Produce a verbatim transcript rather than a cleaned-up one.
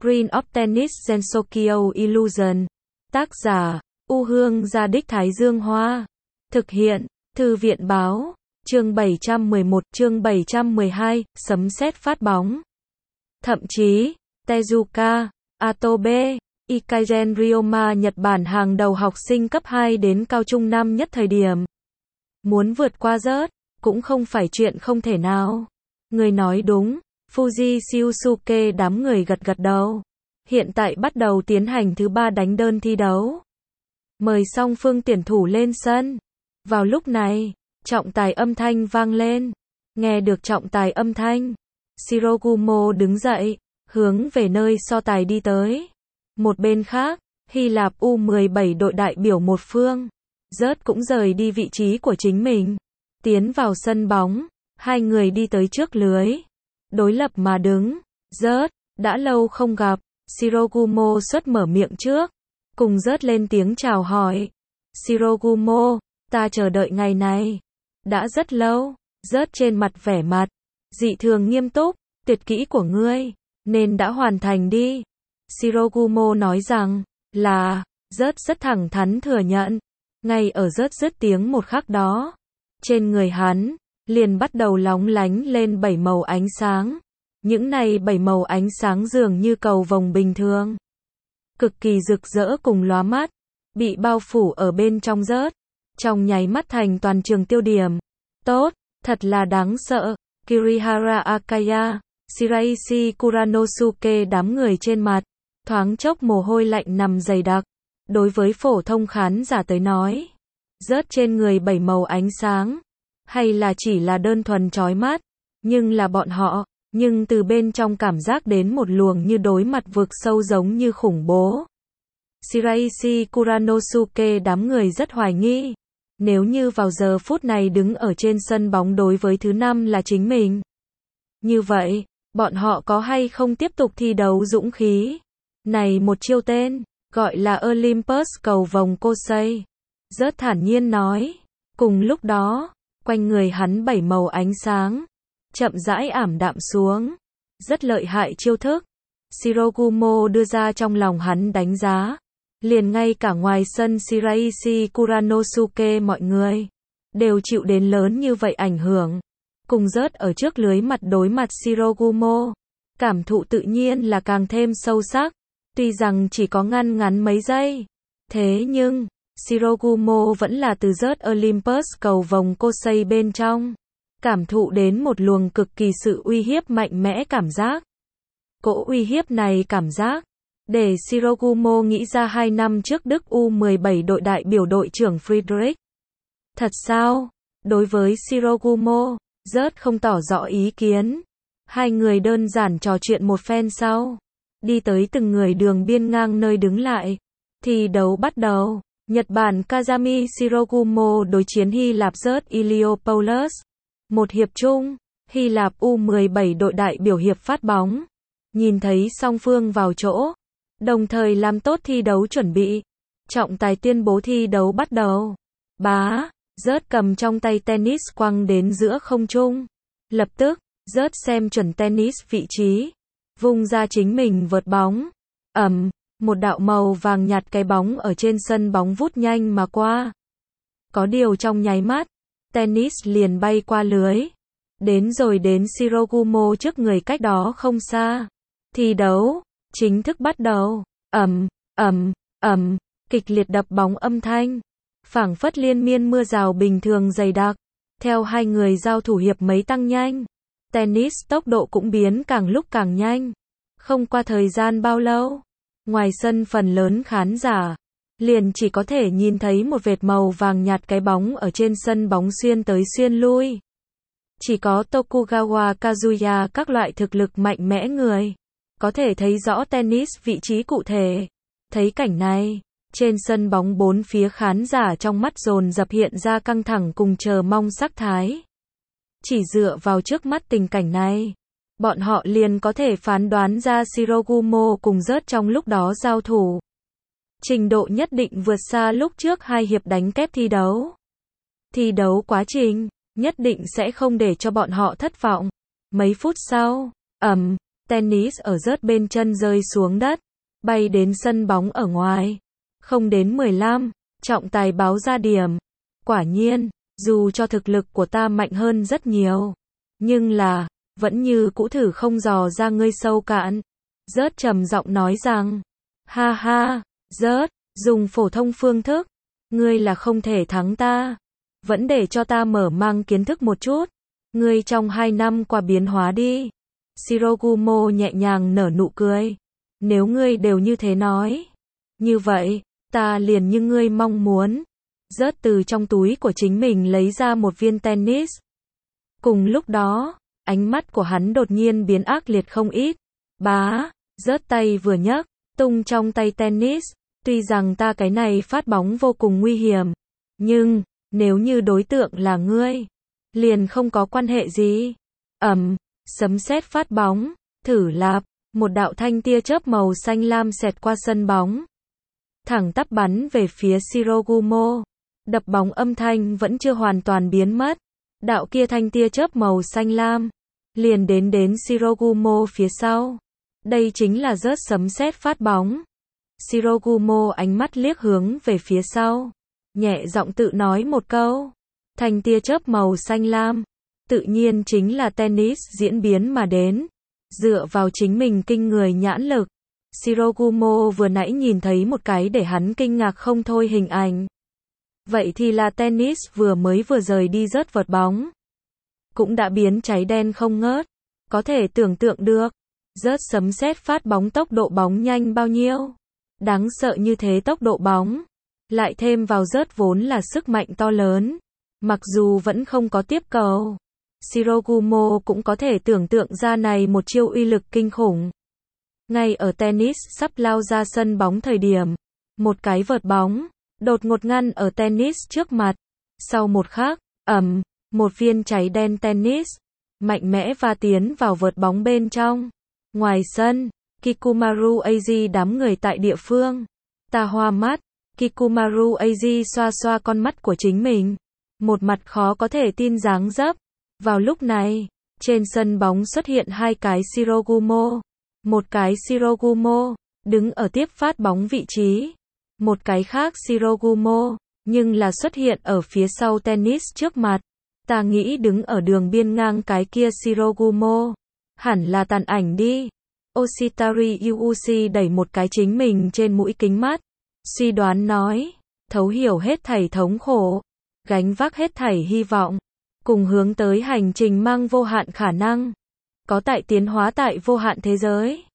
Green of Tennis Gensokyo Illusion. Tác giả, U Hương Gia Đích Thái Dương Hoa. Thực hiện, Thư viện Báo. Chương bảy trăm mười một, chương bảy trăm mười hai, sấm sét phát bóng. Thậm chí, Tezuka Atobe, Ikaigen Ryoma Nhật Bản hàng đầu học sinh cấp hai đến cao trung năm nhất thời điểm. Muốn vượt qua rớt, cũng không phải chuyện không thể nào. Người nói đúng, Fuji Shiosuke đám người gật gật đầu. Hiện tại bắt đầu tiến hành thứ ba đánh đơn thi đấu. Mời song phương tuyển thủ lên sân. Vào lúc này, trọng tài âm thanh vang lên. Nghe được trọng tài âm thanh, Shirogumo đứng dậy, hướng về nơi so tài đi tới. Một bên khác, Hy Lạp U mười bảy đội đại biểu một phương, rớt cũng rời đi vị trí của chính mình. Tiến vào sân bóng, hai người đi tới trước lưới. Đối lập mà đứng, rớt, đã lâu không gặp. Shirogumo xuất mở miệng trước, cùng rớt lên tiếng chào hỏi. Shirogumo, ta chờ đợi ngày này đã rất lâu. Rớt trên mặt vẻ mặt dị thường nghiêm túc, tuyệt kỹ của ngươi nên đã hoàn thành đi. Shirogumo nói rằng là, rớt rất thẳng thắn thừa nhận. Ngay ở rớt dứt tiếng một khắc đó, trên người hắn liền bắt đầu lóng lánh lên bảy màu ánh sáng. Những này bảy màu ánh sáng dường như cầu vồng bình thường, cực kỳ rực rỡ cùng lóa mắt, bị bao phủ ở bên trong rớt, trong nháy mắt thành toàn trường tiêu điểm. Tốt, thật là đáng sợ. Kirihara Akaya, Shiraishi Kuranosuke đám người trên mặt thoáng chốc mồ hôi lạnh nằm dày đặc. Đối với phổ thông khán giả tới nói, rớt trên người bảy màu ánh sáng, hay là chỉ là đơn thuần chói mắt, nhưng là bọn họ, nhưng từ bên trong cảm giác đến một luồng như đối mặt vực sâu giống như khủng bố. Shiraishi Kuranosuke đám người rất hoài nghi, nếu như vào giờ phút này đứng ở trên sân bóng đối với thứ năm là chính mình, như vậy, bọn họ có hay không tiếp tục thi đấu dũng khí. Này một chiêu tên, gọi là Olympus cầu vồng Kosei. Rớt thản nhiên nói. Cùng lúc đó, quanh người hắn bảy màu ánh sáng, chậm rãi ảm đạm xuống. Rất lợi hại chiêu thức. Shirogumo đưa ra trong lòng hắn đánh giá. Liền ngay cả ngoài sân Shiraishi Kuranosuke mọi người đều chịu đến lớn như vậy ảnh hưởng. Cùng rớt ở trước lưới mặt đối mặt Shirogumo, cảm thụ tự nhiên là càng thêm sâu sắc. Tuy rằng chỉ có ngăn ngắn mấy giây, thế nhưng Shirogumo vẫn là từ rớt Olympus cầu vồng Kosei bên trong, cảm thụ đến một luồng cực kỳ sự uy hiếp mạnh mẽ cảm giác. Cỗ uy hiếp này cảm giác để Shirogumo nghĩ ra hai năm trước Đức U mười bảy đội đại biểu đội trưởng Friedrich. Thật sao? Đối với Shirogumo, rớt không tỏ rõ ý kiến. Hai người đơn giản trò chuyện một phen sau, đi tới từng người đường biên ngang nơi đứng lại. Thi đấu bắt đầu. Nhật Bản Kazami Shirogumo đối chiến Hy Lạp rớt Iliopoulos. Một hiệp chung, Hy Lạp U mười bảy đội đại biểu hiệp phát bóng. Nhìn thấy song phương vào chỗ, đồng thời làm tốt thi đấu chuẩn bị. Trọng tài tuyên bố thi đấu bắt đầu. Bá, rớt cầm trong tay tennis quăng đến giữa không trung. Lập tức, rớt xem chuẩn tennis vị trí, vung ra chính mình vợt bóng. Ầm, một đạo màu vàng nhạt cái bóng ở trên sân bóng vút nhanh mà qua. Có điều trong nháy mắt, tennis liền bay qua lưới. Đến rồi đến Shirogumo trước người cách đó không xa. Thi đấu chính thức bắt đầu. Ầm, ầm, ầm, kịch liệt đập bóng âm thanh, phảng phất liên miên mưa rào bình thường dày đặc. Theo hai người giao thủ hiệp mấy tăng nhanh, tennis tốc độ cũng biến càng lúc càng nhanh. Không qua thời gian bao lâu, ngoài sân phần lớn khán giả liền chỉ có thể nhìn thấy một vệt màu vàng nhạt cái bóng ở trên sân bóng xuyên tới xuyên lui. Chỉ có Tokugawa Kazuya các loại thực lực mạnh mẽ người có thể thấy rõ tennis vị trí cụ thể. Thấy cảnh này, trên sân bóng bốn phía khán giả trong mắt dồn dập hiện ra căng thẳng cùng chờ mong sắc thái. Chỉ dựa vào trước mắt tình cảnh này, bọn họ liền có thể phán đoán ra Shirogumo cùng rớt trong lúc đó giao thủ. Trình độ nhất định vượt xa lúc trước hai hiệp đánh kép thi đấu. Thi đấu quá trình, nhất định sẽ không để cho bọn họ thất vọng. Mấy phút sau, ầm, Tennis ở rớt bên chân rơi xuống đất, bay đến sân bóng ở ngoài. Không đến mười lăm, trọng tài báo ra điểm. Quả nhiên, dù cho thực lực của ta mạnh hơn rất nhiều, nhưng là, vẫn như cũ thử không dò ra ngươi sâu cạn. Rớt trầm giọng nói rằng, ha ha, rớt, dùng phổ thông phương thức, ngươi là không thể thắng ta. Vẫn để cho ta mở mang kiến thức một chút. Ngươi trong hai năm qua biến hóa đi. Shirogumo nhẹ nhàng nở nụ cười. Nếu ngươi đều như thế nói, như vậy, ta liền như ngươi mong muốn. Rớt từ trong túi của chính mình lấy ra một viên tennis. Cùng lúc đó, ánh mắt của hắn đột nhiên biến ác liệt không ít. Bá, rớt tay vừa nhấc, tung trong tay tennis. Tuy rằng ta cái này phát bóng vô cùng nguy hiểm, nhưng, nếu như đối tượng là ngươi, liền không có quan hệ gì. Ầm, sấm sét phát bóng, thử lạp, một đạo thanh tia chớp màu xanh lam xẹt qua sân bóng. Thẳng tắp bắn về phía Shirogumo. Đập bóng âm thanh vẫn chưa hoàn toàn biến mất. Đạo kia thanh tia chớp màu xanh lam, liền đến đến Shirogumo phía sau. Đây chính là rớt sấm sét phát bóng. Shirogumo ánh mắt liếc hướng về phía sau, nhẹ giọng tự nói một câu. Thanh tia chớp màu xanh lam, tự nhiên chính là tennis diễn biến mà đến. Dựa vào chính mình kinh người nhãn lực, Shirogumo vừa nãy nhìn thấy một cái để hắn kinh ngạc không thôi hình ảnh. Vậy thì là tennis vừa mới vừa rời đi rớt vợt bóng, cũng đã biến cháy đen không ngớt. Có thể tưởng tượng được, rớt sấm sét phát bóng tốc độ bóng nhanh bao nhiêu. Đáng sợ như thế tốc độ bóng, lại thêm vào rớt vốn là sức mạnh to lớn. Mặc dù vẫn không có tiếp cầu, Shirogumo cũng có thể tưởng tượng ra này một chiêu uy lực kinh khủng. Ngay ở tennis sắp lao ra sân bóng thời điểm, một cái vợt bóng đột ngột ngăn ở tennis trước mặt. Sau một khắc, ầm, một viên cháy đen tennis mạnh mẽ va tiến vào vợt bóng bên trong. Ngoài sân, Kikumaru Eiji đám người tại địa phương, ta hoa mắt. Kikumaru Eiji xoa xoa con mắt của chính mình, một mặt khó có thể tin dáng dấp. Vào lúc này, trên sân bóng xuất hiện hai cái Shirogumo. Một cái Shirogumo đứng ở tiếp phát bóng vị trí, một cái khác Shirogumo nhưng là xuất hiện ở phía sau tennis trước mặt. Ta nghĩ đứng ở đường biên ngang cái kia Shirogumo hẳn là tàn ảnh đi. Oshitari Yuuchi đẩy một cái chính mình trên mũi kính mắt, suy đoán nói, thấu hiểu hết thảy thống khổ, gánh vác hết thảy hy vọng, cùng hướng tới hành trình mang vô hạn khả năng, có tại tiến hóa tại vô hạn thế giới.